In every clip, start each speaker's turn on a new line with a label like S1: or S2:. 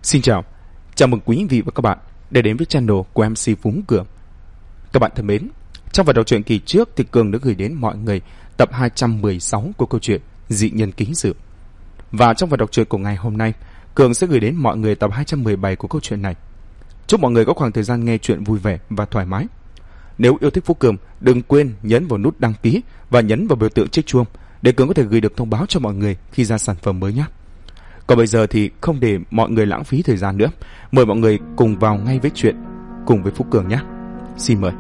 S1: Xin chào mừng quý vị và các bạn đã đến với channel của MC Phú Cường. Các bạn thân mến, trong phần đầu truyện kỳ trước thì Cường đã gửi đến mọi người tập 216 của câu chuyện Dị Nhân Ký Sự. Và trong phần đọc truyện của ngày hôm nay, Cường sẽ gửi đến mọi người tập 217 của câu chuyện này. Chúc mọi người có khoảng thời gian nghe chuyện vui vẻ và thoải mái. Nếu yêu thích Phú Cường, đừng quên nhấn vào nút đăng ký và nhấn vào biểu tượng chiếc chuông để Cường có thể gửi được thông báo cho mọi người khi ra sản phẩm mới nhé. Còn bây giờ thì không để mọi người lãng phí thời gian nữa, mời mọi người cùng vào ngay với chuyện cùng với Phú Cường nhé. Xin mời.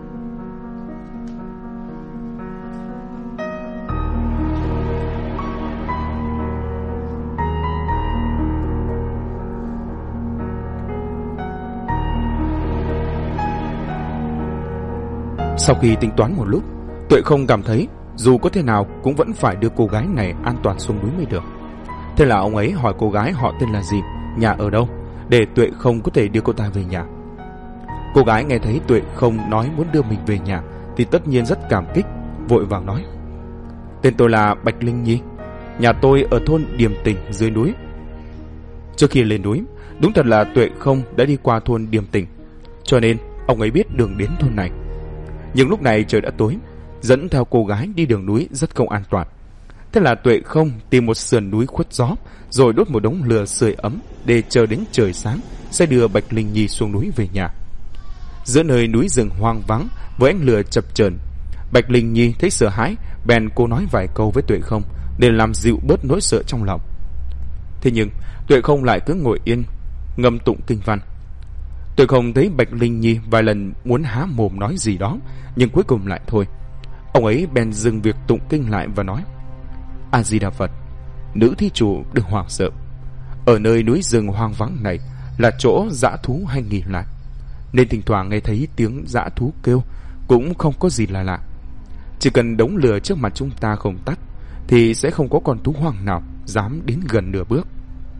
S1: Sau khi tính toán một lúc, Tuệ không cảm thấy dù có thế nào cũng vẫn phải đưa cô gái này an toàn xuống núi mới được. Thế là ông ấy hỏi cô gái họ tên là gì, nhà ở đâu, để Tuệ không có thể đưa cô ta về nhà. Cô gái nghe thấy Tuệ không nói muốn đưa mình về nhà thì tất nhiên rất cảm kích, vội vàng nói: Tên tôi là Bạch Linh Nhi, nhà tôi ở thôn Điềm Tỉnh dưới núi. Trước khi lên núi, đúng thật là Tuệ không đã đi qua thôn Điềm Tỉnh, cho nên ông ấy biết đường đến thôn này. Nhưng lúc này trời đã tối, dẫn theo cô gái đi đường núi rất không an toàn. Thế là Tuệ không tìm một sườn núi khuất gió, rồi đốt một đống lửa sưởi ấm để chờ đến trời sáng sẽ đưa Bạch Linh Nhi xuống núi về nhà. Giữa nơi núi rừng hoang vắng với ánh lửa chập chờn, Bạch Linh Nhi thấy sợ hãi, bèn cô nói vài câu với Tuệ không để làm dịu bớt nỗi sợ trong lòng. Thế nhưng Tuệ không lại cứ ngồi yên ngâm tụng kinh văn. Tuệ không thấy Bạch Linh Nhi vài lần muốn há mồm nói gì đó, nhưng cuối cùng lại thôi. Ông ấy bèn dừng việc tụng kinh lại và nói: A Di Đà Phật, nữ thí chủ đừng hoảng sợ. Ở nơi núi rừng hoang vắng này là chỗ dã thú hay nghỉ lại, nên thỉnh thoảng nghe thấy tiếng dã thú kêu cũng không có gì là lạ. Chỉ cần đống lửa trước mặt chúng ta không tắt thì sẽ không có con thú hoang nào dám đến gần nửa bước.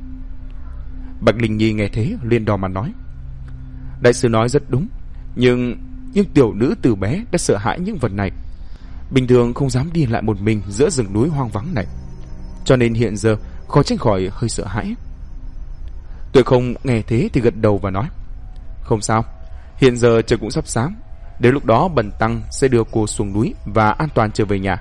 S1: Bạch Linh Nhi nghe thế liền đỏ mặt nói: Đại sư nói rất đúng, nhưng tiểu nữ từ bé đã sợ hãi những vật này, bình thường không dám đi lại một mình giữa rừng núi hoang vắng này, cho nên hiện giờ khó tránh khỏi hơi sợ hãi. Tuệ không nghe thế thì gật đầu và nói: Không sao, hiện giờ trời cũng sắp sáng, đến lúc đó bần tăng sẽ đưa cô xuống núi và an toàn trở về nhà.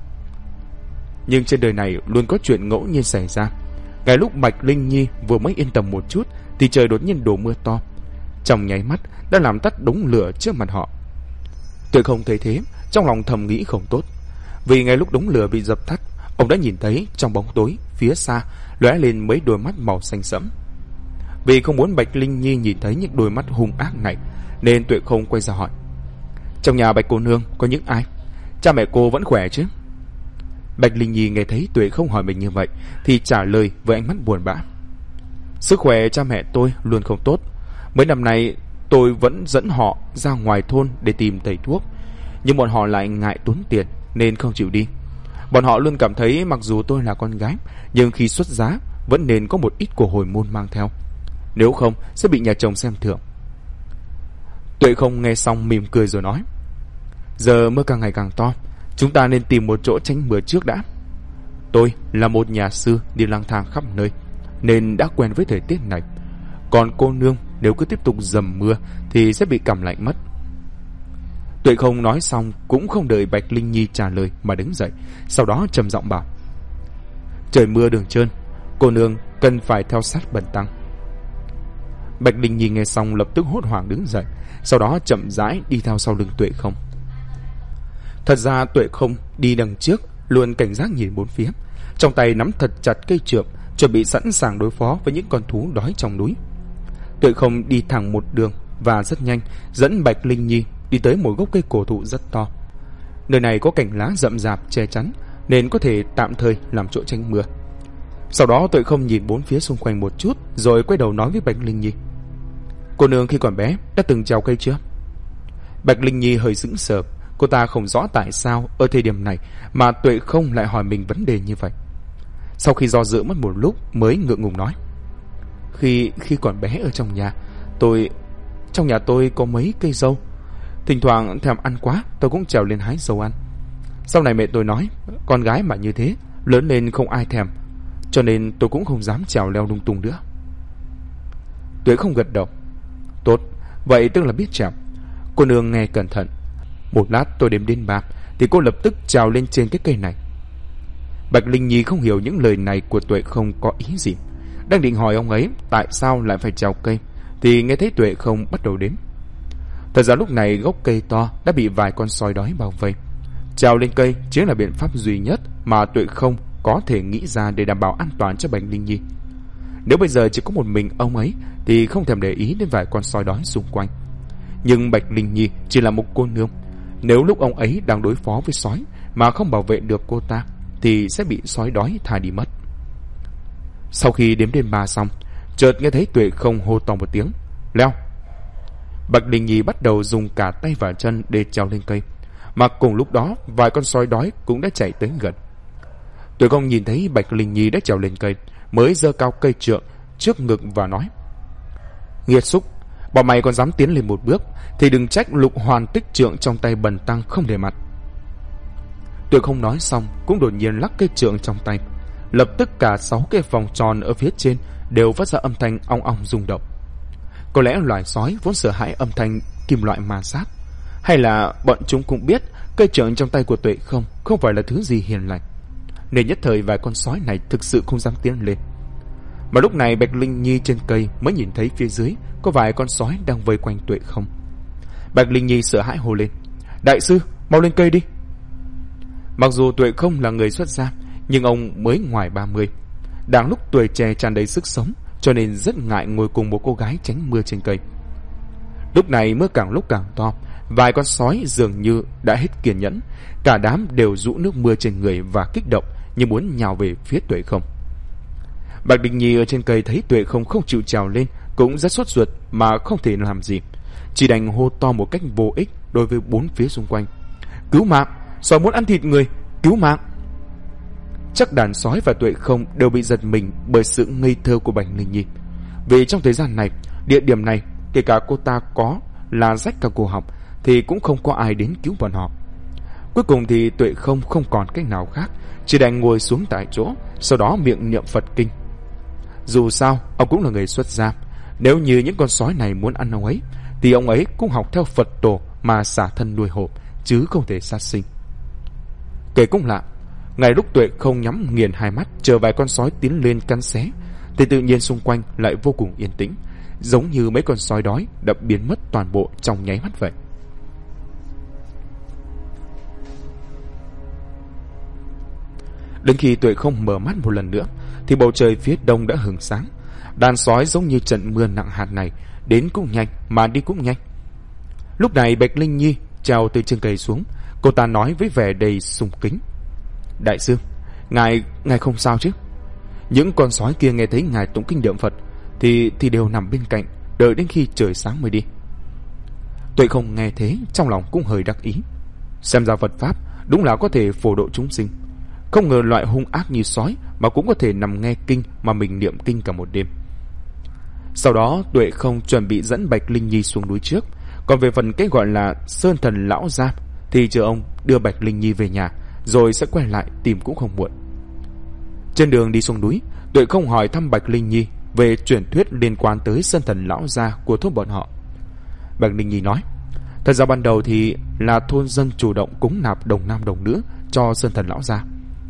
S1: Nhưng trên đời này luôn có chuyện ngẫu nhiên xảy ra. Ngay lúc Bạch Linh Nhi vừa mới yên tâm một chút thì trời đột nhiên đổ mưa to, trong nháy mắt đã làm tắt đống lửa trước mặt họ. Tuệ không thấy thế, trong lòng thầm nghĩ không tốt, vì ngay lúc đống lửa bị dập tắt, ông đã nhìn thấy trong bóng tối phía xa lóe lên mấy đôi mắt màu xanh sẫm. Vì không muốn Bạch Linh Nhi nhìn thấy những đôi mắt hung ác này, nên Tuệ không quay ra hỏi: Trong nhà Bạch cô nương có những ai? Cha mẹ cô vẫn khỏe chứ? Bạch Linh Nhi nghe thấy Tuệ không hỏi mình như vậy thì trả lời với ánh mắt buồn bã: Sức khỏe cha mẹ tôi luôn không tốt. Mấy năm nay tôi vẫn dẫn họ ra ngoài thôn để tìm thầy thuốc, nhưng bọn họ lại ngại tốn tiền nên không chịu đi. Bọn họ luôn cảm thấy mặc dù tôi là con gái, nhưng khi xuất giá vẫn nên có một ít của hồi môn mang theo, nếu không sẽ bị nhà chồng xem thường. Tuệ không nghe xong mỉm cười rồi nói: Giờ mưa càng ngày càng to, chúng ta nên tìm một chỗ tránh mưa trước đã. Tôi là một nhà sư đi lang thang khắp nơi nên đã quen với thời tiết này, còn cô nương nếu cứ tiếp tục dầm mưa thì sẽ bị cảm lạnh mất. Tuệ không nói xong cũng không đợi Bạch Linh Nhi trả lời mà đứng dậy, sau đó trầm giọng bảo: Trời mưa đường trơn, cô nương cần phải theo sát bần tăng. Bạch Linh Nhi nghe xong lập tức hốt hoảng đứng dậy, sau đó chậm rãi đi theo sau lưng Tuệ không. Thật ra Tuệ không đi đằng trước luôn cảnh giác nhìn bốn phía, trong tay nắm thật chặt cây trượng, chuẩn bị sẵn sàng đối phó với những con thú đói trong núi. Tuệ không đi thẳng một đường và rất nhanh dẫn Bạch Linh Nhi đi tới một gốc cây cổ thụ rất to. Nơi này có cành lá rậm rạp che chắn nên có thể tạm thời làm chỗ tránh mưa. Sau đó Tuệ không nhìn bốn phía xung quanh một chút, rồi quay đầu nói với Bạch Linh Nhi: Cô nương khi còn bé đã từng trèo cây chưa? Bạch Linh Nhi hơi sững sờ, cô ta không rõ tại sao ở thời điểm này mà Tuệ không lại hỏi mình vấn đề như vậy. Sau khi do dự mất một lúc mới ngượng ngùng nói: Khi còn bé ở trong nhà tôi có mấy cây dâu, thỉnh thoảng thèm ăn quá tôi cũng trèo lên hái dâu ăn. Sau này mẹ tôi nói con gái mà như thế lớn lên không ai thèm, cho nên tôi cũng không dám trèo leo lung tung nữa. Tuệ không gật đầu. Tốt, vậy tức là biết chèo. Cô nương nghe cẩn thận. Một lát tôi đếm đến 3 thì cô lập tức trèo lên trên cái cây này. Bạch Linh Nhi không hiểu những lời này của Tuệ không có ý gì, đang định hỏi ông ấy tại sao lại phải trèo cây thì nghe thấy Tuệ không bắt đầu đếm. Thật ra lúc này gốc cây to đã bị vài con sói đói bao vây. Trèo lên cây chính là biện pháp duy nhất mà Tuệ không có thể nghĩ ra để đảm bảo an toàn cho Bạch Linh Nhi. Nếu bây giờ chỉ có một mình ông ấy thì không thèm để ý đến vài con sói đói xung quanh. Nhưng Bạch Linh Nhi chỉ là một cô nương, nếu lúc ông ấy đang đối phó với sói mà không bảo vệ được cô ta thì sẽ bị sói đói thả đi mất. Sau khi đếm đến 3 xong, chợt nghe thấy Tuệ không hô to một tiếng, leo. Bạch Linh Nhi bắt đầu dùng cả tay và chân để trèo lên cây, mà cùng lúc đó vài con sói đói cũng đã chạy tới gần. Tuệ không nhìn thấy Bạch Linh Nhi đã trèo lên cây, mới giơ cao cây trượng trước ngực và nói, nghiệt xúc, bọn mày còn dám tiến lên một bước thì đừng trách Lục Hoàn tích trượng trong tay bần tăng không để mặt. Tuệ không nói xong cũng đột nhiên lắc cây trượng trong tay, lập tức cả 6 cái vòng tròn ở phía trên đều phát ra âm thanh ong ong rung động. Có lẽ loài sói vốn sợ hãi âm thanh kim loại ma sát, hay là bọn chúng cũng biết cây trượng trong tay của Tuệ không phải là thứ gì hiền lành, nên nhất thời vài con sói này thực sự không dám tiến lên. Mà lúc này Bạch Linh Nhi trên cây mới nhìn thấy phía dưới có vài con sói đang vây quanh Tuệ không. Bạch Linh Nhi sợ hãi hô lên, đại sư, mau lên cây đi. Mặc dù Tuệ không là người xuất gia, nhưng ông mới ngoài 30, đang lúc tuổi trẻ tràn đầy sức sống, cho nên rất ngại ngồi cùng một cô gái tránh mưa trên cây. Lúc này mưa càng lúc càng to, vài con sói dường như đã hết kiên nhẫn, cả đám đều rũ nước mưa trên người và kích động như muốn nhào về phía Tuệ không. Bạch Linh Nhi ở trên cây thấy Tuệ không chịu trèo lên, cũng rất sốt ruột mà không thể làm gì, chỉ đành hô to một cách vô ích đối với bốn phía xung quanh, cứu mạng, sói muốn ăn thịt người, cứu mạng. Chắc đàn sói và Tuệ không đều bị giật mình bởi sự ngây thơ của Bạch Linh Nhi, vì trong thời gian này, địa điểm này, kể cả cô ta có là rách cả cổ họng thì cũng không có ai đến cứu bọn họ. Cuối cùng thì Tuệ không còn cách nào khác, chỉ đành ngồi xuống tại chỗ, sau đó miệng niệm Phật kinh. Dù sao ông cũng là người xuất gia, nếu như những con sói này muốn ăn ông ấy thì ông ấy cũng học theo Phật tổ mà xả thân nuôi hộ, chứ không thể sát sinh. Kể cũng lạ, ngay lúc Tuệ không nhắm nghiền hai mắt chờ vài con sói tiến lên cắn xé thì tự nhiên xung quanh lại vô cùng yên tĩnh, giống như mấy con sói đói đã biến mất toàn bộ trong nháy mắt vậy. Đến khi Tuệ không mở mắt một lần nữa thì bầu trời phía đông đã hừng sáng. Đàn sói giống như trận mưa nặng hạt này, đến cũng nhanh mà đi cũng nhanh. Lúc này Bạch Linh Nhi trèo từ trên cây xuống, cô ta nói với vẻ đầy sùng kính, đại sư, ngài không sao chứ? Những con sói kia nghe thấy ngài tụng kinh niệm Phật thì đều nằm bên cạnh, đợi đến khi trời sáng mới đi. Tuệ không nghe thế trong lòng cũng hơi đắc ý, xem ra Phật pháp đúng là có thể phổ độ chúng sinh. Không ngờ loại hung ác như sói mà cũng có thể nằm nghe kinh mà mình niệm kinh cả một đêm. Sau đó Tuệ không chuẩn bị dẫn Bạch Linh Nhi xuống núi trước, còn về phần cái gọi là Sơn Thần Lão Gia thì chờ ông đưa Bạch Linh Nhi về nhà rồi sẽ quay lại tìm cũng không muộn. Trên đường đi xuống núi, Tuệ không hỏi thăm Bạch Linh Nhi về truyền thuyết liên quan tới Sơn Thần Lão Gia của thôn bọn họ. Bạch Linh Nhi nói, thật ra ban đầu thì là thôn dân chủ động cúng nạp đồng nam đồng nữ cho Sơn Thần Lão Gia.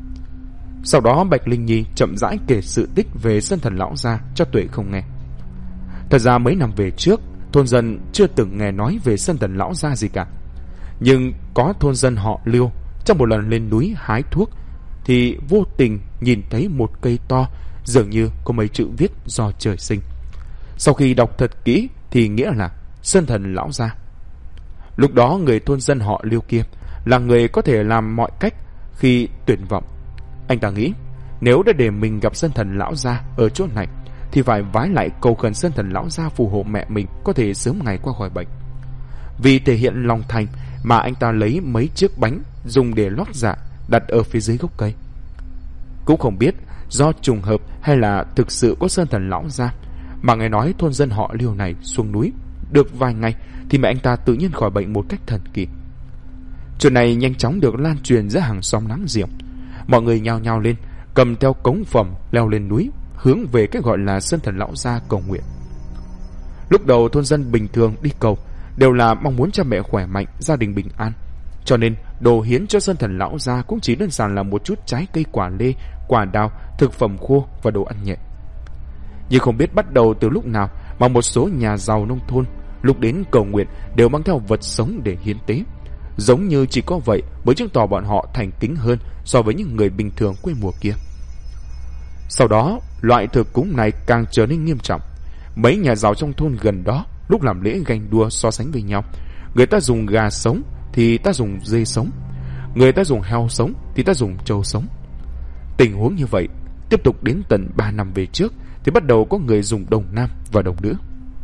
S1: Sau đó Bạch Linh Nhi chậm rãi kể sự tích về Sơn Thần Lão Gia cho Tuệ không nghe. Thật ra mấy năm về trước, thôn dân chưa từng nghe nói về Sơn Thần Lão Gia gì cả. Nhưng có thôn dân họ Liêu trong một lần lên núi hái thuốc thì vô tình nhìn thấy một cây to, dường như có mấy chữ viết do trời sinh. Sau khi đọc thật kỹ thì nghĩa là Sơn Thần Lão Gia. Lúc đó người thôn dân họ Liêu kia là người có thể làm mọi cách khi tuyệt vọng. Anh ta nghĩ nếu đã để mình gặp Sơn Thần Lão Gia ở chỗ này thì phải vái lại cầu khẩn Sơn Thần Lão Gia phù hộ mẹ mình có thể sớm ngày qua khỏi bệnh. Vì thể hiện lòng thành mà anh ta lấy mấy chiếc bánh dùng để lót dạ đặt ở phía dưới gốc cây. Cũng không biết do trùng hợp hay là thực sự có Sơn Thần Lão Gia mà nghe nói thôn dân họ Liêu này xuống núi được vài ngày thì mẹ anh ta tự nhiên khỏi bệnh một cách thần kỳ. Chuyện này nhanh chóng được lan truyền giữa hàng xóm láng giềng. Mọi người nhao nhao lên, cầm theo cống phẩm leo lên núi, hướng về cái gọi là Sơn Thần Lão Gia cầu nguyện. Lúc đầu thôn dân bình thường đi cầu đều là mong muốn cha mẹ khỏe mạnh, gia đình bình an. Cho nên đồ hiến cho sơn thần lão gia cũng chỉ đơn giản là một chút trái cây quả lê, quả đào, thực phẩm khô và đồ ăn nhẹ. Nhưng không biết bắt đầu từ lúc nào mà một số nhà giàu nông thôn lúc đến cầu nguyện đều mang theo vật sống để hiến tế. Giống như chỉ có vậy mới chứng tỏ bọn họ thành kính hơn so với những người bình thường quê mùa kia. Sau đó, loại thờ cúng này càng trở nên nghiêm trọng. Mấy nhà giàu trong thôn gần đó lúc làm lễ ganh đua so sánh với nhau. Người ta dùng gà sống thì ta dùng dê sống, người ta dùng heo sống thì ta dùng trâu sống. Tình huống như vậy tiếp tục đến tận 3 năm về trước thì bắt đầu có người dùng đồng nam và đồng nữ.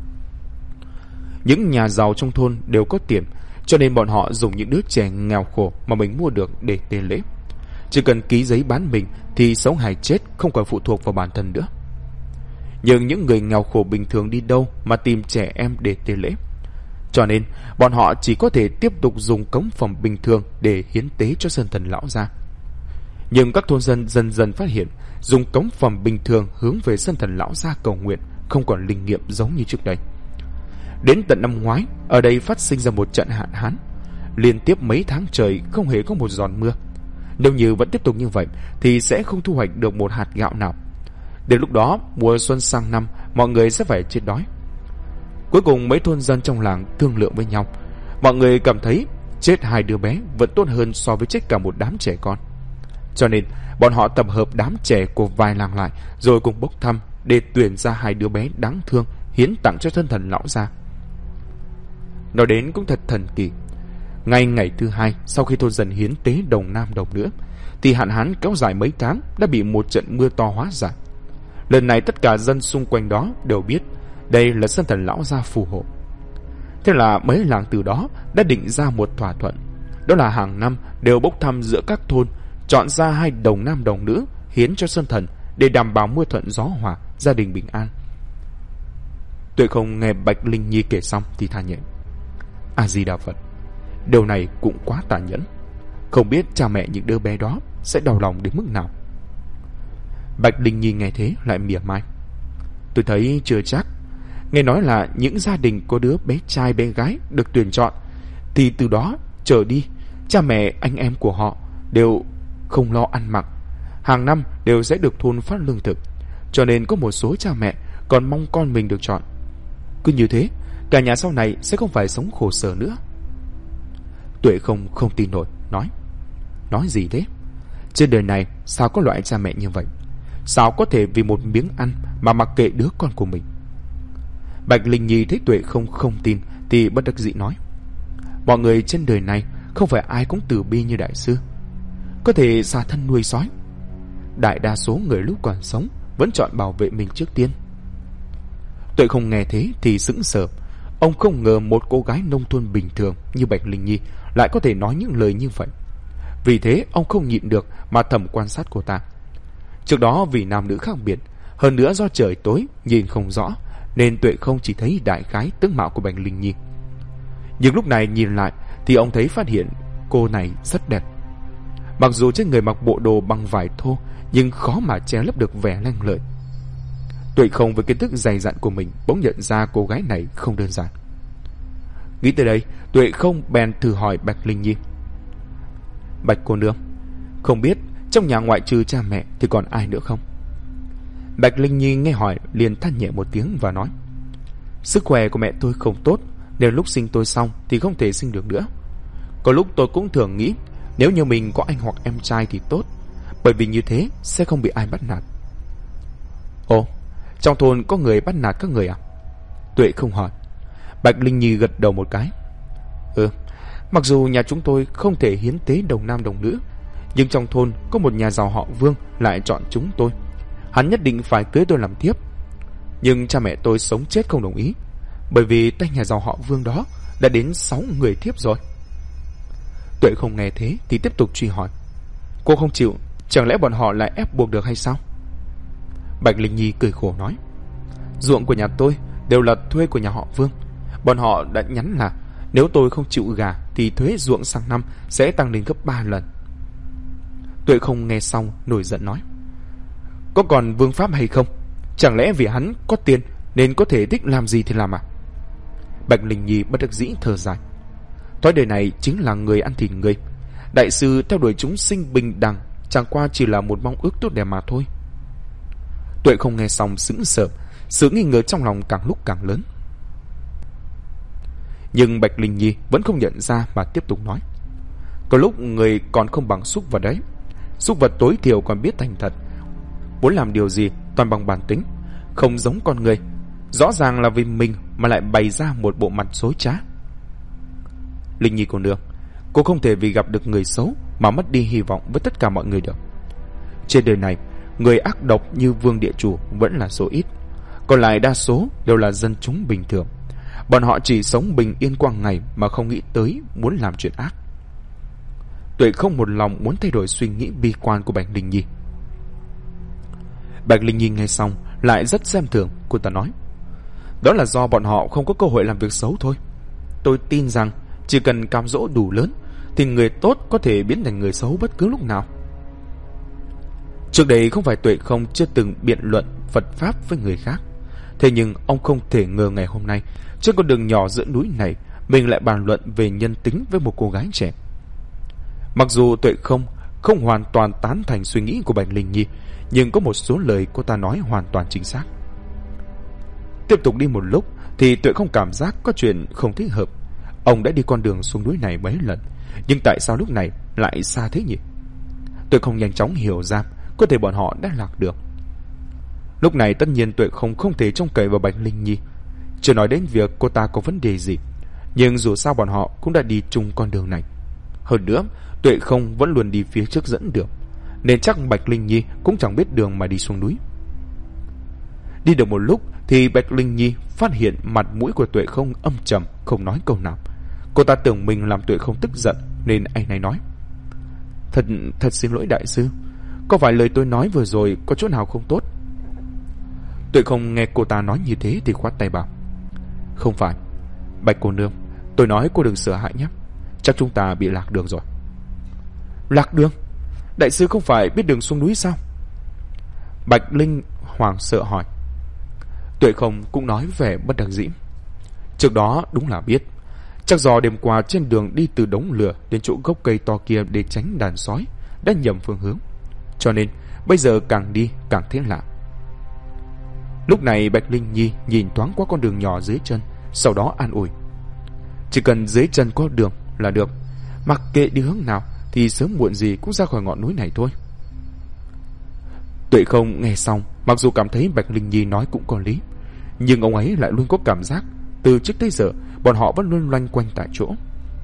S1: Những nhà giàu trong thôn đều có tiền, cho nên bọn họ dùng những đứa trẻ nghèo khổ mà mình mua được để tế lễ. Chỉ cần ký giấy bán mình thì sống hay chết không còn phụ thuộc vào bản thân nữa. Nhưng những người nghèo khổ bình thường đi đâu mà tìm trẻ em để tế lễ. Cho nên bọn họ chỉ có thể tiếp tục dùng cống phẩm bình thường để hiến tế cho sơn thần lão gia. Nhưng các thôn dân dần dần phát hiện dùng cống phẩm bình thường hướng về sơn thần lão gia cầu nguyện không còn linh nghiệm giống như trước đây. Đến tận năm ngoái, ở đây phát sinh ra một trận hạn hán, liên tiếp mấy tháng trời không hề có một giọt mưa. Nếu như vẫn tiếp tục như vậy thì sẽ không thu hoạch được một hạt gạo nào. Đến lúc đó, mùa xuân sang năm, mọi người sẽ phải chết đói. Cuối cùng mấy thôn dân trong làng thương lượng với nhau. Mọi người cảm thấy chết 2 đứa bé vẫn tốt hơn so với chết cả một đám trẻ con. Cho nên bọn họ tập hợp đám trẻ của vài làng lại rồi cùng bốc thăm để tuyển ra 2 đứa bé đáng thương hiến tặng cho sơn thần lão gia. Nói đến cũng thật thần kỳ. Ngay ngày thứ 2 sau khi thôn dân hiến tế đồng nam đồng nữ thì hạn hán kéo dài mấy tháng đã bị một trận mưa to hóa giải. Lần này tất cả dân xung quanh đó đều biết đây là sơn thần lão gia phù hộ. Thế là mấy làng từ đó đã định ra một thỏa thuận, đó là hàng năm đều bốc thăm giữa các thôn, chọn ra 2 đồng nam đồng nữ hiến cho sơn thần để đảm bảo mưa thuận gió hòa, gia đình bình an. Tuệ Không nghe Bạch Linh Nhi kể xong thì than nhẹ: A Di Đà Phật, điều này cũng quá tàn nhẫn. Không biết cha mẹ những đứa bé đó sẽ đau lòng đến mức nào. Bạch Linh Nhi nghe thế lại mỉa mai: Tôi thấy chưa chắc. Nghe nói là những gia đình có đứa bé trai bé gái được tuyển chọn thì từ đó trở đi cha mẹ anh em của họ đều không lo ăn mặc, hàng năm đều sẽ được thôn phát lương thực. Cho nên có một số cha mẹ còn mong con mình được chọn. Cứ như thế cả nhà sau này sẽ không phải sống khổ sở nữa. Tuệ không tin nổi, nói gì thế? Trên đời này sao có loại cha mẹ như vậy? Sao có thể vì một miếng ăn mà mặc kệ đứa con của mình? Bạch Linh Nhi thấy Tuệ không tin thì bất đắc dĩ nói: Mọi người trên đời này không phải ai cũng từ bi như đại sư, có thể xả thân nuôi sói. Đại đa số người lúc còn sống vẫn chọn bảo vệ mình trước tiên. Tuệ Không nghe thế thì sững sờ. Ông không ngờ một cô gái nông thôn bình thường như Bạch Linh Nhi lại có thể nói những lời như vậy. Vì thế ông không nhịn được mà thầm quan sát cô ta. Trước đó vì nam nữ khác biệt, hơn nữa do trời tối nhìn không rõ, nên Tuệ Không chỉ thấy đại khái tướng mạo của Bạch Linh Nhi. Nhưng lúc này nhìn lại thì ông thấy phát hiện cô này rất đẹp. Mặc dù trên người mặc bộ đồ bằng vải thô, nhưng khó mà che lấp được vẻ lanh lợi. Tuệ Không với kiến thức dày dặn của mình bỗng nhận ra cô gái này không đơn giản. Nghĩ tới đây, Tuệ Không bèn thử hỏi Bạch Linh Nhi: Bạch cô nương, không biết trong nhà ngoại trừ cha mẹ thì còn ai nữa không? Bạch Linh Nhi nghe hỏi liền than nhẹ một tiếng và nói: Sức khỏe của mẹ tôi không tốt, nên lúc sinh tôi xong thì không thể sinh được nữa. Có lúc tôi cũng thường nghĩ nếu như mình có anh hoặc em trai thì tốt, bởi vì như thế sẽ không bị ai bắt nạt. Ồ, trong thôn có người bắt nạt các người à? Tuệ Không hỏi. Bạch Linh Nhi gật đầu một cái. Mặc dù nhà chúng tôi không thể hiến tế đồng nam đồng nữ, nhưng trong thôn có một nhà giàu họ Vương lại chọn chúng tôi. Hắn nhất định phải cưới tôi làm thiếp. Nhưng cha mẹ tôi sống chết không đồng ý, bởi vì tay nhà giàu họ Vương đó đã đến 6 người thiếp rồi. Tuệ Không nghe thế thì tiếp tục truy hỏi: Cô không chịu, chẳng lẽ bọn họ lại ép buộc được hay sao? Bạch Linh Nhi cười khổ nói: Ruộng của nhà tôi đều là thuê của nhà họ Vương. Bọn họ đã nhắn là nếu tôi không chịu gả thì thuế ruộng sang năm sẽ tăng lên gấp 3 lần. Tuệ Không nghe xong nổi giận nói: Có còn vương pháp hay không? Chẳng lẽ vì hắn có tiền nên có thể thích làm gì thì làm à? Bạch Linh Nhi bất đắc dĩ thở dài. Thói đời này chính là người ăn thịt người. Đại sư theo đuổi chúng sinh bình đẳng chẳng qua chỉ là một mong ước tốt đẹp mà thôi. Tuệ không nghe xong sững sờ, sự nghi ngờ trong lòng càng lúc càng lớn. Nhưng Bạch Linh Nhi vẫn không nhận ra mà tiếp tục nói. Có lúc người còn không bằng súc vật đấy. Súc vật tối thiểu còn biết thành thật, muốn làm điều gì toàn bằng bản tính, không giống con người. Rõ ràng là vì mình mà lại bày ra một bộ mặt dối trá. Linh Nhi cô nương, cô không thể vì gặp được người xấu mà mất đi hy vọng với tất cả mọi người được. Trên đời này, người ác độc như Vương địa chủ vẫn là số ít, còn lại đa số đều là dân chúng bình thường. Bọn họ chỉ sống bình yên qua ngày mà không nghĩ tới muốn làm chuyện ác. Tuệ không một lòng muốn thay đổi suy nghĩ bi quan của Bạch Linh Nhi. Bạch Linh Nhi nghe xong lại rất xem thường. Cô ta nói, đó là do bọn họ không có cơ hội làm việc xấu thôi. Tôi tin rằng chỉ cần cám dỗ đủ lớn thì người tốt có thể biến thành người xấu bất cứ lúc nào. Trước đây không phải Tuệ không chưa từng biện luận Phật Pháp với người khác. Thế nhưng ông không thể ngờ ngày hôm nay trên con đường nhỏ giữa núi này mình lại bàn luận về nhân tính với một cô gái trẻ. Mặc dù Tuệ không hoàn toàn tán thành suy nghĩ của Bạch Linh Nhi, nhưng có một số lời cô ta nói hoàn toàn chính xác. Tiếp tục đi một lúc thì Tuệ không cảm giác có chuyện không thích hợp. Ông đã đi con đường xuống núi này mấy lần, nhưng tại sao lúc này lại xa thế nhỉ? Tuệ không nhanh chóng hiểu ra có thể bọn họ đã lạc đường. Lúc này tất nhiên Tuệ không thể trông cậy vào Bạch Linh Nhi, chưa nói đến việc cô ta có vấn đề gì. Nhưng dù sao bọn họ cũng đã đi chung con đường này. Hơn nữa Tuệ không vẫn luôn đi phía trước dẫn đường, nên chắc Bạch Linh Nhi cũng chẳng biết đường mà đi xuống núi. Đi được một lúc thì Bạch Linh Nhi phát hiện mặt mũi của Tuệ không âm trầm, không nói câu nào. Cô ta tưởng mình làm Tuệ không tức giận nên anh này nói, Thật xin lỗi đại sư, có phải lời tôi nói vừa rồi có chỗ nào không tốt? Tuệ không nghe cô ta nói như thế thì khoát tay bảo, không phải, Bạch cô nương, tôi nói cô đừng sợ hãi nhé. Chắc chúng ta bị lạc đường rồi. Lạc đường? Đại sư không phải biết đường xuống núi sao? Bạch Linh hoảng sợ hỏi. Tuệ không cũng nói vẻ bất đắc dĩ. Trước đó đúng là biết. Chắc do đêm qua trên đường đi từ đống lửa đến chỗ gốc cây to kia để tránh đàn sói đã nhầm phương hướng, cho nên bây giờ càng đi càng thấy lạ. Lúc này Bạch Linh Nhi nhìn thoáng qua con đường nhỏ dưới chân, sau đó an ủi, chỉ cần dưới chân có đường là được, mặc kệ đi hướng nào thì sớm muộn gì cũng ra khỏi ngọn núi này thôi. Tuệ không nghe xong, mặc dù cảm thấy Bạch Linh Nhi nói cũng có lý, nhưng ông ấy lại luôn có cảm giác từ trước tới giờ bọn họ vẫn luôn loanh quanh tại chỗ.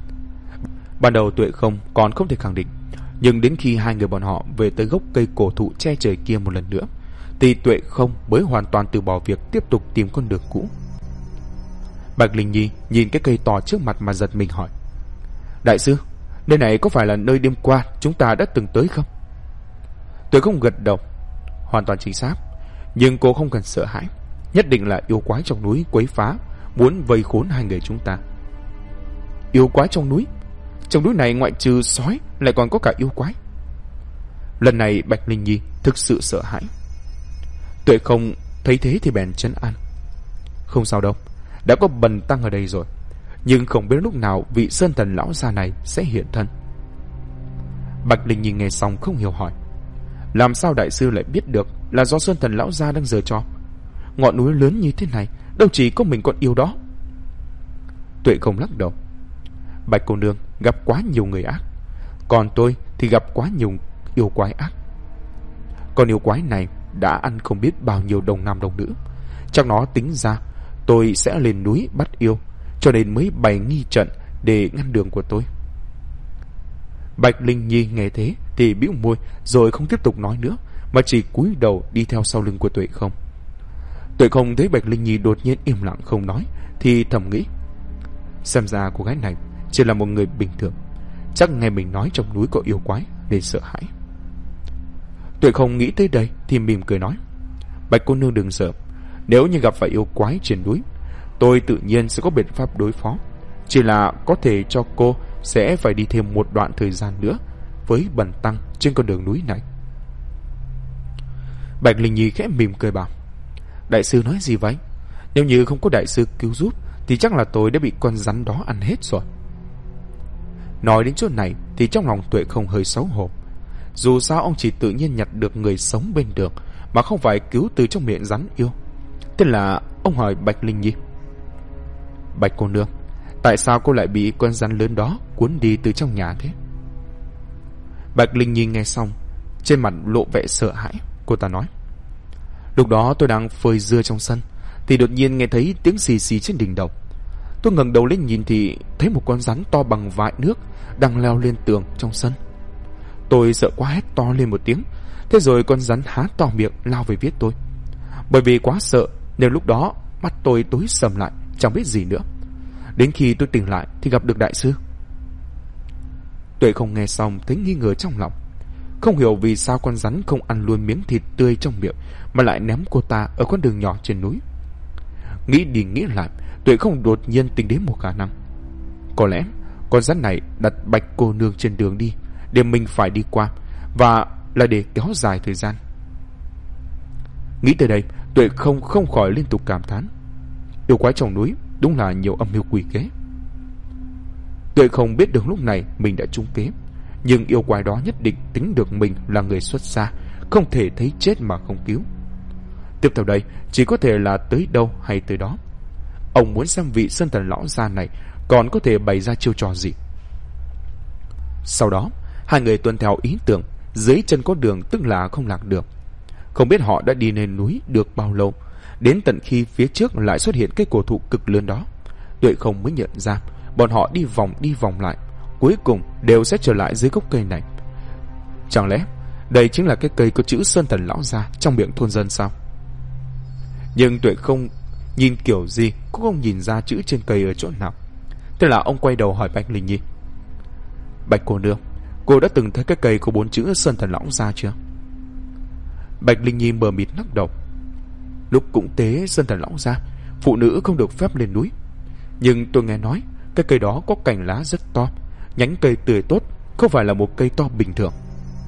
S1: Ban đầu Tuệ không còn không thể khẳng định, nhưng đến khi hai người bọn họ về tới gốc cây cổ thụ che trời kia một lần nữa thì Tuệ không mới hoàn toàn từ bỏ việc tiếp tục tìm con đường cũ. Bạch Linh Nhi nhìn cái cây to trước mặt mà giật mình hỏi, đại sư, nơi này có phải là nơi đêm qua chúng ta đã từng tới không? Tuệ không gật đầu, hoàn toàn chính xác, nhưng cô không cần sợ hãi, nhất định là yêu quái trong núi quấy phá, muốn vây khốn hai người chúng ta. Yêu quái trong núi? Trong núi này ngoại trừ sói lại còn có cả yêu quái. Lần này Bạch Linh Nhi thực sự sợ hãi. Tuệ không thấy thế thì bèn trấn an, không sao đâu, đã có bần tăng ở đây rồi, nhưng không biết lúc nào vị sơn thần lão già này sẽ hiện thân. Bạch Linh Nhi nghe xong không hiểu hỏi, làm sao đại sư lại biết được là do sơn thần lão già đang giở trò? Ngọn núi lớn như thế này đâu chỉ có mình con yêu đó. Tuệ không lắc đầu, Bạch cô nương gặp quá nhiều người ác, còn tôi thì gặp quá nhiều yêu quái ác. Con yêu quái này đã ăn không biết bao nhiêu đồng nam đồng nữ, chắc nó tính ra tôi sẽ lên núi bắt yêu, cho nên mới bày nghi trận để ngăn đường của tôi. Bạch Linh Nhi nghe thế thì bĩu môi rồi không tiếp tục nói nữa, mà chỉ cúi đầu đi theo sau lưng của Tuệ không. Tuệ không thấy Bạch Linh Nhi đột nhiên im lặng không nói thì thầm nghĩ, xem ra cô gái này chỉ là một người bình thường, chắc nghe mình nói trong núi có yêu quái nên sợ hãi. Tuệ không nghĩ tới đây thì mỉm cười nói, Bạch cô nương đừng sợ, nếu như gặp phải yêu quái trên núi, tôi tự nhiên sẽ có biện pháp đối phó, chỉ là có thể cho cô sẽ phải đi thêm một đoạn thời gian nữa với bần tăng trên con đường núi này. Bạch Linh Nhi khẽ mỉm cười bảo, đại sư nói gì vậy? Nếu như không có đại sư cứu giúp thì chắc là tôi đã bị con rắn đó ăn hết rồi. Nói đến chỗ này thì trong lòng Tuệ không hơi xấu hổ. Dù sao ông chỉ tự nhiên nhặt được người sống bên đường, mà không phải cứu từ trong miệng rắn yêu. Thế là ông hỏi Bạch Linh Nhi: Bạch cô nương, tại sao cô lại bị con rắn lớn đó cuốn đi từ trong nhà thế? Bạch Linh Nhi nghe xong, trên mặt lộ vẻ sợ hãi. Cô ta nói: Lúc đó tôi đang phơi dưa trong sân, thì đột nhiên nghe thấy tiếng xì xì trên đỉnh đầu. Tôi ngẩng đầu lên nhìn thì thấy một con rắn to bằng vại nước đang leo lên tường trong sân. Tôi sợ quá hét to lên một tiếng. Thế rồi con rắn há to miệng lao về phía tôi. Bởi vì quá sợ nên lúc đó mắt tôi tối sầm lại, chẳng biết gì nữa. Đến khi tôi tỉnh lại thì gặp được đại sư. Tuệ không nghe xong thấy nghi ngờ trong lòng. Không hiểu vì sao con rắn không ăn luôn miếng thịt tươi trong miệng, mà lại ném cô ta ở con đường nhỏ trên núi. Nghĩ đi nghĩ lại, Tuệ không đột nhiên tính đến một khả năng. Có lẽ con rắn này đặt Bạch cô nương trên đường đi, để mình phải đi qua, và là để kéo dài thời gian. Nghĩ tới đây, Tuệ không khỏi liên tục cảm thán. Yêu quái trong núi đúng là nhiều âm mưu quỷ kế. Tuệ không biết được lúc này mình đã trúng kế, nhưng yêu quái đó nhất định tính được mình là người xuất gia, không thể thấy chết mà không cứu. Tiếp theo đây chỉ có thể là tới đâu hay tới đó. Ông muốn xem vị sơn thần lão gia này còn có thể bày ra chiêu trò gì. Sau đó hai người tuân theo ý tưởng, dưới chân có đường tức là không lạc được. Không biết họ đã đi lên núi được bao lâu, đến tận khi phía trước lại xuất hiện cái cổ thụ cực lớn đó, Tuệ không mới nhận ra bọn họ đi vòng lại, cuối cùng đều sẽ trở lại dưới gốc cây này. Chẳng lẽ đây chính là cái cây có chữ sơn thần lão gia trong miệng thôn dân sao? Nhưng Tuệ không nhìn kiểu gì cũng không nhìn ra chữ trên cây ở chỗ nào. Thế là ông quay đầu hỏi Bạch Linh Nhi: Bạch cô nương, cô đã từng thấy cái cây có 4 chữ sơn thần lão gia chưa? Bạch Linh Nhi mờ mịt lắc đầu. Lúc cũng tế sơn thần lão gia, phụ nữ không được phép lên núi. Nhưng tôi nghe nói cái cây đó có cành lá rất to, nhánh cây tươi tốt, không phải là một cây to bình thường.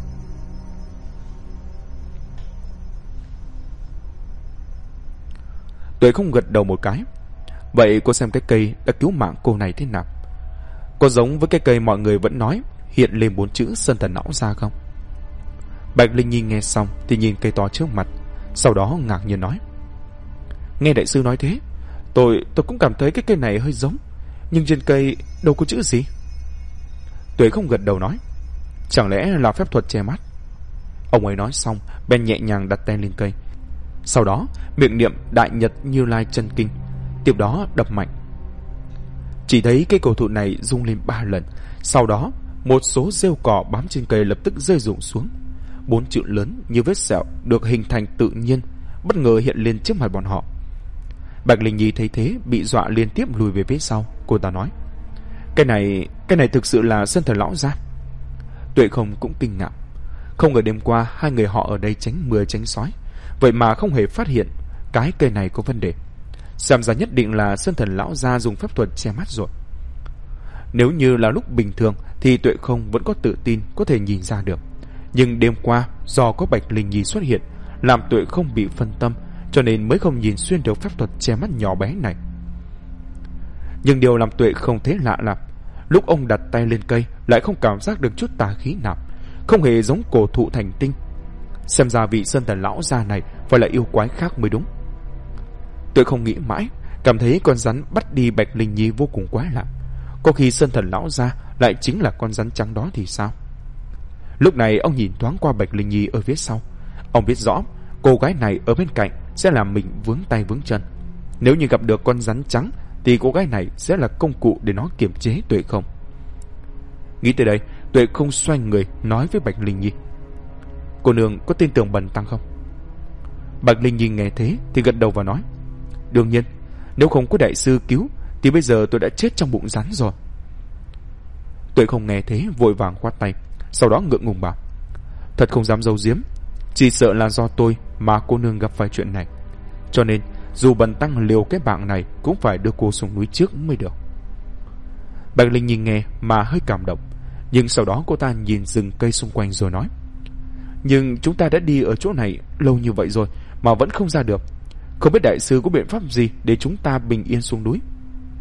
S1: Tuệ không gật đầu một cái. Vậy cô xem cái cây đã cứu mạng cô này thế nào? Có giống với cái cây mọi người vẫn nói hiện lên 4 chữ sơn thần lão gia không? Bạch Linh Nhi nghe xong thì nhìn cây to trước mặt, sau đó ngạc nhiên nói: Nghe đại sư nói thế, tôi cũng cảm thấy cái cây này hơi giống, nhưng trên cây đâu có chữ gì. Tuệ không gật đầu nói: Chẳng lẽ là phép thuật che mắt? Ông ấy nói xong bèn nhẹ nhàng đặt tay lên cây, sau đó miệng niệm Đại Nhật Như Lai chân kinh, tiếp đó đập mạnh. Chỉ thấy cây cổ thụ này rung lên 3 lần, sau đó một số rêu cỏ bám trên cây lập tức rơi rụng xuống. 4 chữ lớn như vết sẹo được hình thành tự nhiên, bất ngờ hiện lên trước mặt bọn họ. Bạch Linh Nhi thấy thế bị dọa liên tiếp lùi về phía sau. Cô ta nói: Cái này thực sự là sơn thần lão gia? Tuệ không cũng kinh ngạc. Không ngờ đêm qua hai người họ ở đây tránh mưa tránh sói, vậy mà không hề phát hiện cái cây này có vấn đề. Xem ra nhất định là sơn thần lão gia dùng phép thuật che mắt rồi. Nếu như là lúc bình thường thì Tuệ không vẫn có tự tin có thể nhìn ra được, nhưng đêm qua do có Bạch Linh Nhi xuất hiện làm Tuệ không bị phân tâm, cho nên mới không nhìn xuyên được phép thuật che mắt nhỏ bé này. Nhưng điều làm Tuệ không thấy lạ là lúc ông đặt tay lên cây lại không cảm giác được chút tà khí nào, không hề giống cổ thụ thành tinh. Xem ra vị sơn thần lão gia này phải là yêu quái khác mới đúng. Tuệ không nghĩ mãi, cảm thấy con rắn bắt đi Bạch Linh Nhi vô cùng quái lạ. Có khi sơn thần lão gia lại chính là con rắn trắng đó thì sao? Lúc này ông nhìn thoáng qua Bạch Linh Nhi ở phía sau. Ông biết rõ cô gái này ở bên cạnh sẽ làm mình vướng tay vướng chân. Nếu như gặp được con rắn trắng thì cô gái này sẽ là công cụ để nó kiềm chế Tuệ không. Nghĩ tới đây, Tuệ không xoay người nói với Bạch Linh Nhi: Cô nương có tin tưởng bần tăng không? Bạch Linh Nhi nghe thế thì gật đầu và nói: Đương nhiên, nếu không có đại sư cứu thì bây giờ tôi đã chết trong bụng rắn rồi. Tuệ không nghe thế vội vàng khoát tay, sau đó ngượng ngùng bảo: Thật không dám giấu giếm, chỉ sợ là do tôi mà cô nương gặp phải chuyện này, cho nên dù bần tăng liều cái mạng này cũng phải đưa cô xuống núi trước mới được. Bạch Linh Nhi nghe mà hơi cảm động, nhưng sau đó cô ta nhìn rừng cây xung quanh rồi nói: Nhưng chúng ta đã đi ở chỗ này lâu như vậy rồi mà vẫn không ra được, không biết đại sư có biện pháp gì để chúng ta bình yên xuống núi.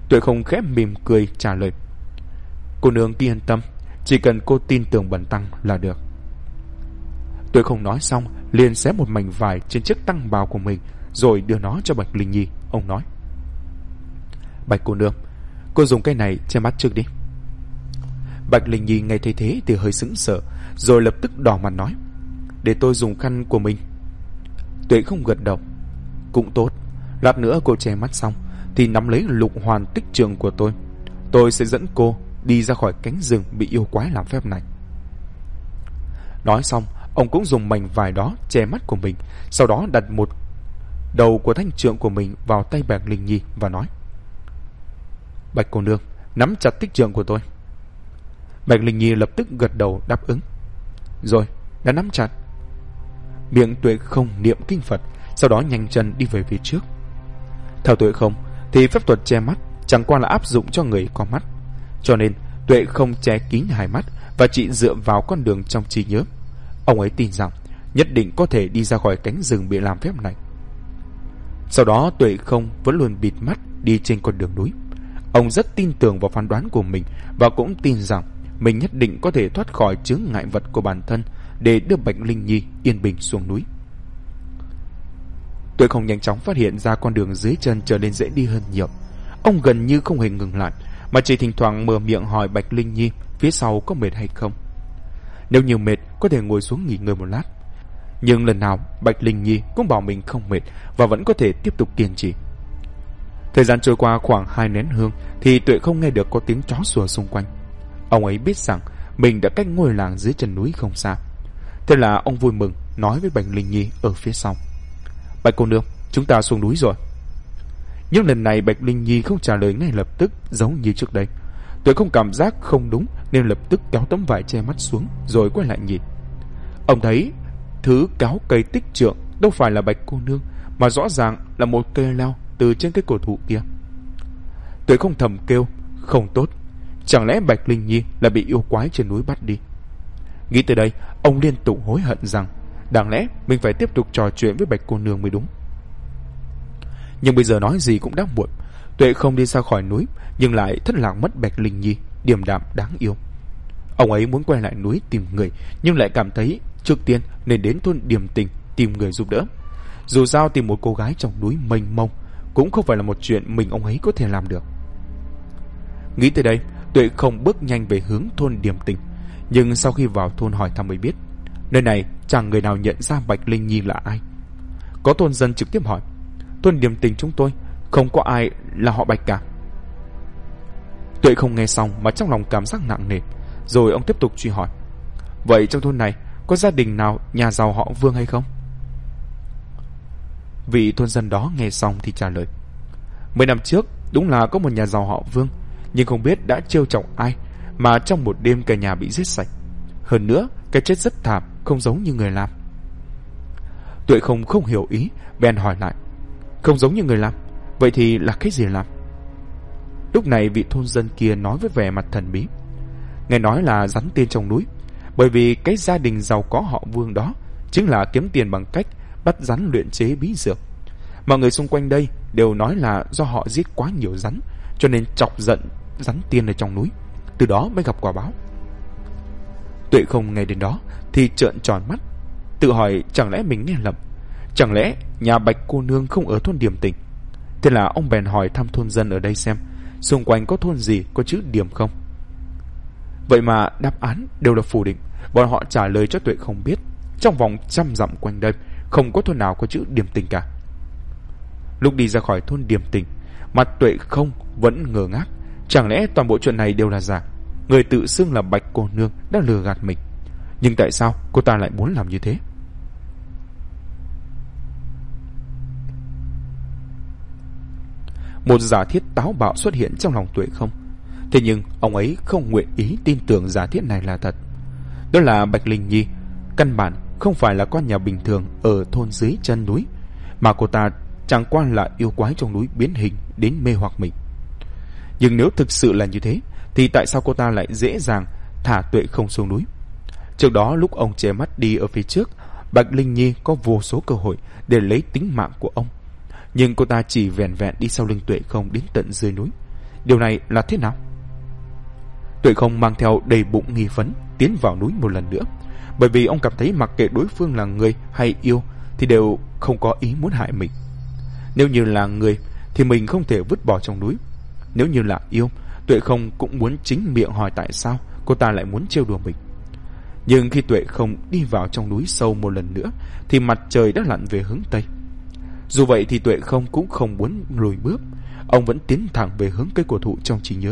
S1: Tuệ không khẽ mỉm cười trả lời: Cô nương cứ yên tâm, chỉ cần cô tin tưởng bần tăng là được. Tuệ không nói xong liền xé một mảnh vải trên chiếc tăng bào của mình rồi đưa nó cho Bạch Linh Nhi. Ông nói: Bạch cô nương, cô dùng cái này che mắt trước đi. Bạch Linh Nhi nghe thấy thế thì hơi sững sờ, rồi lập tức đỏ mặt nói: Để tôi dùng khăn của mình. Tuệ không gật đầu: Cũng tốt, lát nữa cô che mắt xong thì nắm lấy lục hoàn tích trường của tôi sẽ dẫn cô đi ra khỏi cánh rừng bị yêu quái làm phép này. Nói xong, ông cũng dùng mảnh vải đó che mắt của mình, sau đó đặt một đầu của thanh trượng của mình vào tay Bạch Linh Nhi và nói: Bạch cô nương, nắm chặt tích trượng của tôi. Bạch Linh Nhi lập tức gật đầu đáp ứng. Rồi, đã nắm chặt. Miệng Tuệ không niệm kinh Phật, sau đó nhanh chân đi về phía trước. Theo Tuệ không thì phép thuật che mắt chẳng qua là áp dụng cho người có mắt, cho nên Tuệ không che kín hai mắt và chỉ dựa vào con đường trong trí nhớ. Ông ấy tin rằng nhất định có thể đi ra khỏi cánh rừng bị làm phép này. Sau đó Tuệ không vẫn luôn bịt mắt đi trên con đường núi. Ông rất tin tưởng vào phán đoán của mình và cũng tin rằng mình nhất định có thể thoát khỏi chướng ngại vật của bản thân để đưa Bạch Linh Nhi yên bình xuống núi. Tuệ không nhanh chóng phát hiện ra con đường dưới chân trở nên dễ đi hơn nhiều. Ông gần như không hề ngừng lại, mà chỉ thỉnh thoảng mở miệng hỏi Bạch Linh Nhi phía sau có mệt hay không. Nếu như mệt có thể ngồi xuống nghỉ ngơi một lát. Nhưng lần nào Bạch Linh Nhi cũng bảo mình không mệt và vẫn có thể tiếp tục kiên trì. Thời gian trôi qua khoảng 2 nén hương thì Tuệ không nghe được có tiếng chó sủa xung quanh. Ông ấy biết rằng mình đã cách ngôi làng dưới chân núi không xa. Thế là ông vui mừng nói với Bạch Linh Nhi ở phía sau: Bạch cô nương, chúng ta xuống núi rồi. Nhưng lần này Bạch Linh Nhi không trả lời ngay lập tức giống như trước đây. Tuệ không cảm giác không đúng nên lập tức kéo tấm vải che mắt xuống rồi quay lại nhìn. Ông thấy thứ kéo cây tích trượng đâu phải là Bạch cô nương, mà rõ ràng là một cây leo từ trên cái cổ thụ kia. Tuệ không thầm kêu không tốt, chẳng lẽ Bạch Linh Nhi là bị yêu quái trên núi bắt đi. Nghĩ tới đây, ông liên tục hối hận rằng đáng lẽ mình phải tiếp tục trò chuyện với Bạch cô nương mới đúng. Nhưng bây giờ nói gì cũng đã muộn. Tuệ không đi ra khỏi núi nhưng lại thất lạc mất Bạch Linh Nhi điềm đạm đáng yêu. Ông ấy muốn quay lại núi tìm người, nhưng lại cảm thấy trước tiên nên đến thôn Điềm Tình tìm người giúp đỡ. Dù sao tìm một cô gái trong núi mênh mông cũng không phải là một chuyện mình ông ấy có thể làm được. Nghĩ tới đây, Tuệ không bước nhanh về hướng thôn Điềm Tình. Nhưng sau khi vào thôn hỏi thăm mới biết nơi này chẳng người nào nhận ra Bạch Linh Nhi là ai. Có thôn dân trực tiếp hỏi: Thôn Điềm Tình chúng tôi không có ai là họ Bạch cả. Tuệ không nghe xong mà trong lòng cảm giác nặng nề. Rồi ông tiếp tục truy hỏi: Vậy trong thôn này có gia đình nào nhà giàu họ Vương hay không? Vị thôn dân đó nghe xong thì trả lời: 10 năm trước đúng là có một nhà giàu họ Vương, nhưng không biết đã trêu chọc ai mà trong một đêm cả nhà bị giết sạch. Hơn nữa cái chết rất thảm, không giống như người làm. Tuệ không hiểu ý, bèn hỏi lại: Không giống như người làm, vậy thì là cái gì làm? Lúc này vị thôn dân kia nói với vẻ mặt thần bí: Nghe nói là rắn tiên trong núi, bởi vì cái gia đình giàu có họ Vương đó chính là kiếm tiền bằng cách bắt rắn luyện chế bí dược. Mọi người xung quanh đây đều nói là do họ giết quá nhiều rắn, cho nên chọc giận rắn tiên ở trong núi, từ đó mới gặp quả báo. Tuệ không nghe đến đó thì trợn tròn mắt, tự hỏi chẳng lẽ mình nghe lầm, chẳng lẽ nhà Bạch cô nương không ở thôn Điềm Tình. Thế là ông bèn hỏi thăm thôn dân ở đây xem xung quanh có thôn gì có chữ Điềm không. Vậy mà đáp án đều là phủ định. Bọn họ trả lời cho Tuệ không biết trong vòng 100 dặm quanh đây không có thôn nào có chữ Điềm Tình cả. Lúc đi ra khỏi thôn Điềm Tình, mặt Tuệ không vẫn ngơ ngác. Chẳng lẽ toàn bộ chuyện này đều là giả? Người tự xưng là Bạch cô nương đã lừa gạt mình. Nhưng tại sao cô ta lại muốn làm như thế? Một giả thiết táo bạo xuất hiện trong lòng Tuệ không. Thế nhưng ông ấy không nguyện ý tin tưởng giả thiết này là thật. Đó là Bạch Linh Nhi căn bản không phải là con nhà bình thường ở thôn dưới chân núi, mà cô ta chẳng qua là yêu quái trong núi biến hình đến mê hoặc mình. Nhưng nếu thực sự là như thế thì tại sao cô ta lại dễ dàng thả Tuệ không xuống núi? Trước đó lúc ông che mắt đi ở phía trước, Bạch Linh Nhi có vô số cơ hội để lấy tính mạng của ông, nhưng cô ta chỉ vẻn vẹn đi sau lưng Tuệ không đến tận dưới núi. Điều này là thế nào? Tuệ Không mang theo đầy bụng nghi vấn tiến vào núi một lần nữa, bởi vì ông cảm thấy mặc kệ đối phương là người hay yêu thì đều không có ý muốn hại mình. Nếu như là người thì mình không thể vứt bỏ trong núi. Nếu như là yêu, Tuệ Không cũng muốn chính miệng hỏi tại sao cô ta lại muốn trêu đùa mình. Nhưng khi Tuệ Không đi vào trong núi sâu một lần nữa thì mặt trời đã lặn về hướng Tây. Dù vậy thì Tuệ Không cũng không muốn lùi bước. Ông vẫn tiến thẳng về hướng cây cổ thụ trong trí nhớ.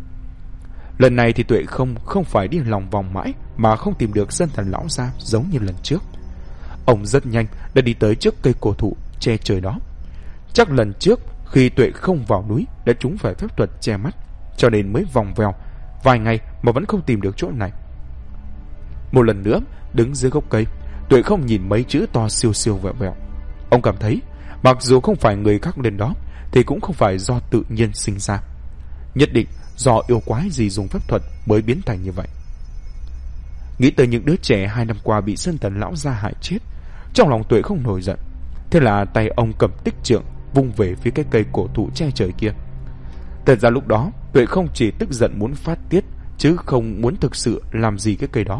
S1: Lần này thì Tuệ không phải đi lòng vòng mãi mà không tìm được Sơn Thần Lão Gia giống như lần trước. Ông rất nhanh đã đi tới trước cây cổ thụ che trời đó. Chắc lần trước khi Tuệ Không vào núi đã trúng phải phép thuật che mắt, cho nên mới vòng vèo vài ngày mà vẫn không tìm được chỗ này. Một lần nữa đứng dưới gốc cây, Tuệ Không nhìn mấy chữ to siêu siêu vẹo vẹo. Ông cảm thấy mặc dù không phải người khắc lên đó thì cũng không phải do tự nhiên sinh ra, nhất định do yêu quái gì dùng phép thuật mới biến thành như vậy. Nghĩ tới những đứa trẻ 2 năm qua bị Sơn Thần Lão Gia hại chết, trong lòng Tuệ Không nổi giận. Thế là tay ông cầm tích trượng vung về phía cái cây cổ thụ che trời kia. Thật ra lúc đó Tuệ Không chỉ tức giận muốn phát tiết, chứ không muốn thực sự làm gì cái cây đó.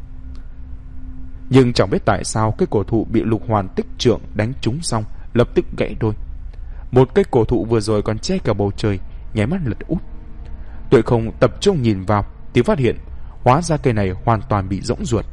S1: Nhưng chẳng biết tại sao cái cổ thụ bị Lục Hoàn tích trượng đánh trúng xong lập tức gãy đôi. Một cây cổ thụ vừa rồi còn che cả bầu trời nháy mắt lật úp. Tuệ Không tập trung nhìn vào thì phát hiện hóa ra cây này hoàn toàn bị rỗng ruột.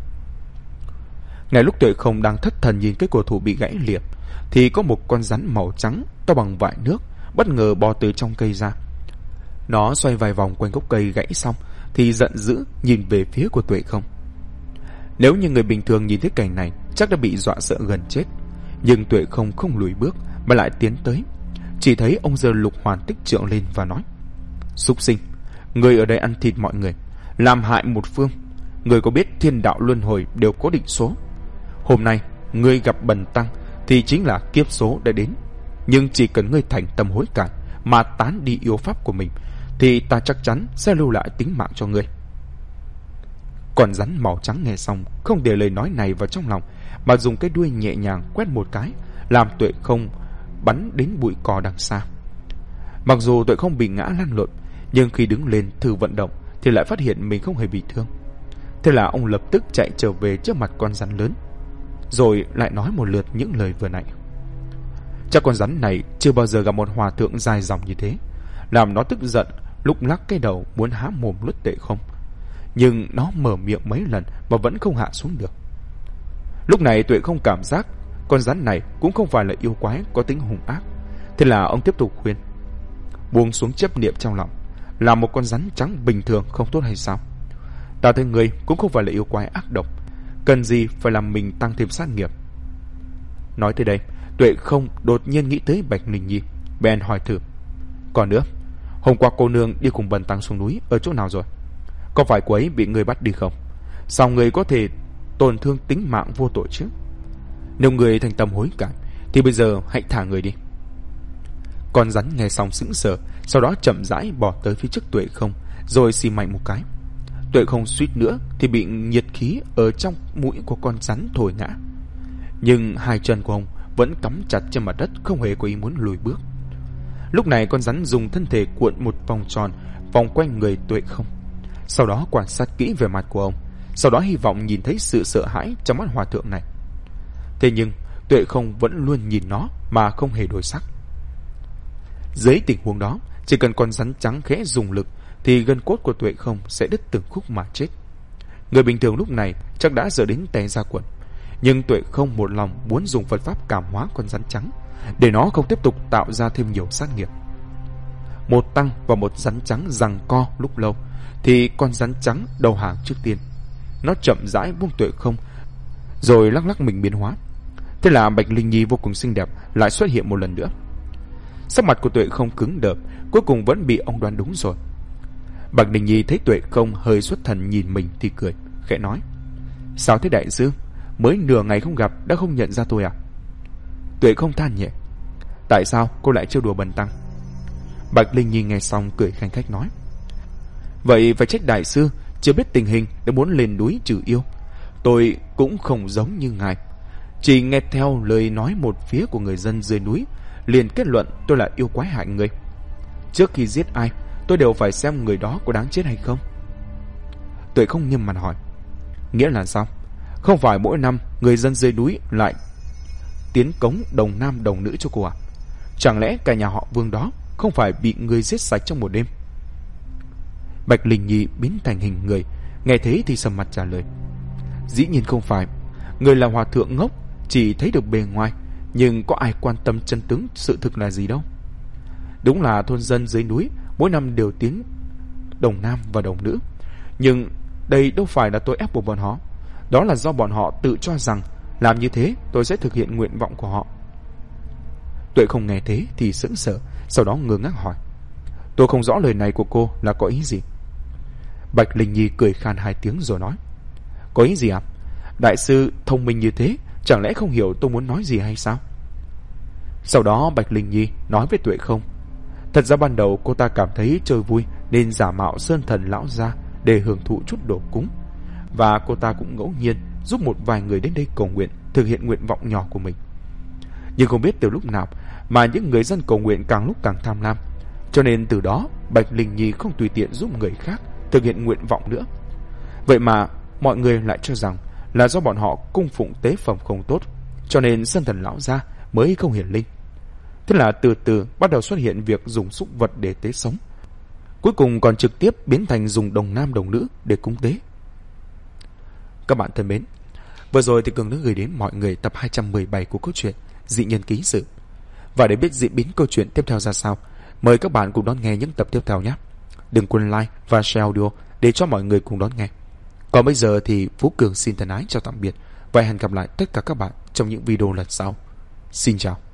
S1: Ngay lúc Tuệ Không đang thất thần nhìn cái cổ thụ bị gãy liệt thì có một con rắn màu trắng to bằng vại nước bất ngờ bò từ trong cây ra. Nó xoay vài vòng quanh gốc cây gãy xong thì giận dữ nhìn về phía của Tuệ Không. Nếu như người bình thường nhìn thấy cảnh này chắc đã bị dọa sợ gần chết, nhưng Tuệ Không không lùi bước mà lại tiến tới. Chỉ thấy ông giơ Lục Hoàn tích trượng lên và nói: "Súc sinh, người ở đây ăn thịt mọi người, làm hại một phương. Người có biết thiên đạo luân hồi đều có định số. Hôm nay người gặp bần tăng thì chính là kiếp số đã đến. Nhưng chỉ cần ngươi thành tâm hối cải mà tán đi yêu pháp của mình thì ta chắc chắn sẽ lưu lại tính mạng cho ngươi." Con rắn màu trắng nghe xong không để lời nói này vào trong lòng, mà dùng cái đuôi nhẹ nhàng quét một cái, làm Tuệ Không bắn đến bụi cỏ đằng xa. Mặc dù Tuệ Không bị ngã lăn lộn, nhưng khi đứng lên thử vận động thì lại phát hiện mình không hề bị thương. Thế là ông lập tức chạy trở về trước mặt con rắn lớn, rồi lại nói một lượt những lời vừa nãy. Chắc con rắn này chưa bao giờ gặp một hòa thượng dài dòng như thế, làm nó tức giận, lúc lắc cái đầu muốn há mồm luất Tuệ Không. Nhưng nó mở miệng mấy lần mà vẫn không hạ xuống được. Lúc này Tuệ Không cảm giác con rắn này cũng không phải là yêu quái có tính hung ác. Thế là ông tiếp tục khuyên: "Buông xuống chấp niệm trong lòng, là một con rắn trắng bình thường không tốt hay sao? Ta thấy người cũng không phải là yêu quái ác độc, cần gì phải làm mình tăng thêm sát nghiệp." Nói tới đây, Tuệ Không đột nhiên nghĩ tới Bạch Linh Nhi, bèn hỏi thử: "Còn nữa, hôm qua cô nương đi cùng bần tăng xuống núi ở chỗ nào rồi? Có phải cô ấy bị người bắt đi không? Sao người có thể tổn thương tính mạng vô tội chứ? Nếu người thành tâm hối cải thì bây giờ hãy thả người đi." Con rắn nghe xong sững sờ, sau đó chậm rãi bỏ tới phía trước Tuệ Không, rồi xì mạnh một cái. Tuệ Không suýt nữa thì bị nhiệt khí ở trong mũi của con rắn thổi ngã. Nhưng hai chân của ông vẫn cắm chặt trên mặt đất, không hề có ý muốn lùi bước. Lúc này con rắn dùng thân thể cuộn một vòng tròn vòng quanh người Tuệ Không, sau đó quan sát kỹ về mặt của ông, sau đó hy vọng nhìn thấy sự sợ hãi trong mắt hòa thượng này. Thế nhưng Tuệ Không vẫn luôn nhìn nó mà không hề đổi sắc. Dưới tình huống đó, chỉ cần con rắn trắng khẽ dùng lực thì gân cốt của Tuệ Không sẽ đứt từng khúc mà chết. Người bình thường lúc này chắc đã giờ đến té ra quần, nhưng Tuệ Không một lòng muốn dùng Phật pháp cảm hóa con rắn trắng để nó không tiếp tục tạo ra thêm nhiều sát nghiệp. Một tăng và một rắn trắng giằng co lúc lâu thì con rắn trắng đầu hàng trước tiên. Nó chậm rãi buông Tuệ Không, rồi lắc lắc mình biến hóa. Thế là Bạch Linh Nhi vô cùng xinh đẹp lại xuất hiện một lần nữa. Sắc mặt của Tuệ Không cứng đờ, cuối cùng vẫn bị ông đoán đúng rồi. Bạch Linh Nhi thấy Tuệ Không hơi xuất thần nhìn mình thì cười, khẽ nói: "Sao thế đại sư? Mới nửa ngày không gặp đã không nhận ra tôi à?" Tuệ Không than nhẹ: "Tại sao cô lại trêu đùa bần tăng?" Bạch Linh Nhi nghe xong cười khanh khách nói: "Vậy phải trách đại sư chưa biết tình hình để muốn lên núi trừ yêu. Tôi cũng không giống như ngài, chỉ nghe theo lời nói một phía của người dân dưới núi, liền kết luận tôi là yêu quái hại người. Trước khi giết ai tôi đều phải xem người đó có đáng chết hay không. Tuệ không nghiêm mặt hỏi. Nghĩa là sao? Không phải mỗi năm người dân dưới núi lại tiến cống đồng nam đồng nữ cho cô à? Chẳng lẽ cả nhà họ Vương đó không phải bị người giết sạch trong một đêm? Bạch Linh Nhi biến thành hình người, nghe thế thì sầm mặt trả lời. Dĩ nhiên không phải. Người là hòa thượng ngốc, chỉ thấy được bề ngoài, nhưng có ai quan tâm chân tướng sự thực là gì đâu. Đúng là thôn dân dưới núi mỗi năm đều tiến đồng nam và đồng nữ, nhưng đây đâu phải là tôi ép buộc bọn họ. Đó là do bọn họ tự cho rằng làm như thế tôi sẽ thực hiện nguyện vọng của họ. Tuệ không nghe thế thì sững sờ, sau đó ngơ ngác hỏi. Tôi không rõ lời này của cô là có ý gì. Bạch Linh Nhi cười khan 2 tiếng rồi nói. Có ý gì ạ? Đại sư thông minh như thế, chẳng lẽ không hiểu tôi muốn nói gì hay sao? Sau đó Bạch Linh Nhi nói với Tuệ không. Thật ra ban đầu cô ta cảm thấy chơi vui nên giả mạo sơn thần lão gia để hưởng thụ chút đồ cúng. Và cô ta cũng ngẫu nhiên giúp một vài người đến đây cầu nguyện, thực hiện nguyện vọng nhỏ của mình. Nhưng không biết từ lúc nào mà những người dân cầu nguyện càng lúc càng tham lam, cho nên từ đó Bạch Linh Nhi không tùy tiện giúp người khác thực hiện nguyện vọng nữa. Vậy mà mọi người lại cho rằng là do bọn họ cung phụng tế phẩm không tốt, cho nên sơn thần lão gia mới không hiển linh. Thế là từ từ bắt đầu xuất hiện việc dùng súc vật để tế sống, cuối cùng còn trực tiếp biến thành dùng đồng nam đồng nữ để cúng tế. Các bạn thân mến, vừa rồi thì Cường đã gửi đến mọi người tập 217 của câu chuyện Dị Nhân Ký Sự. Và để biết diễn biến câu chuyện tiếp theo ra sao, mời các bạn cùng đón nghe những tập tiếp theo nhé. Đừng quên like và share audio để cho mọi người cùng đón nghe. Còn bây giờ thì Phú Cường xin thân ái chào tạm biệt và hẹn gặp lại tất cả các bạn trong những video lần sau. Xin chào.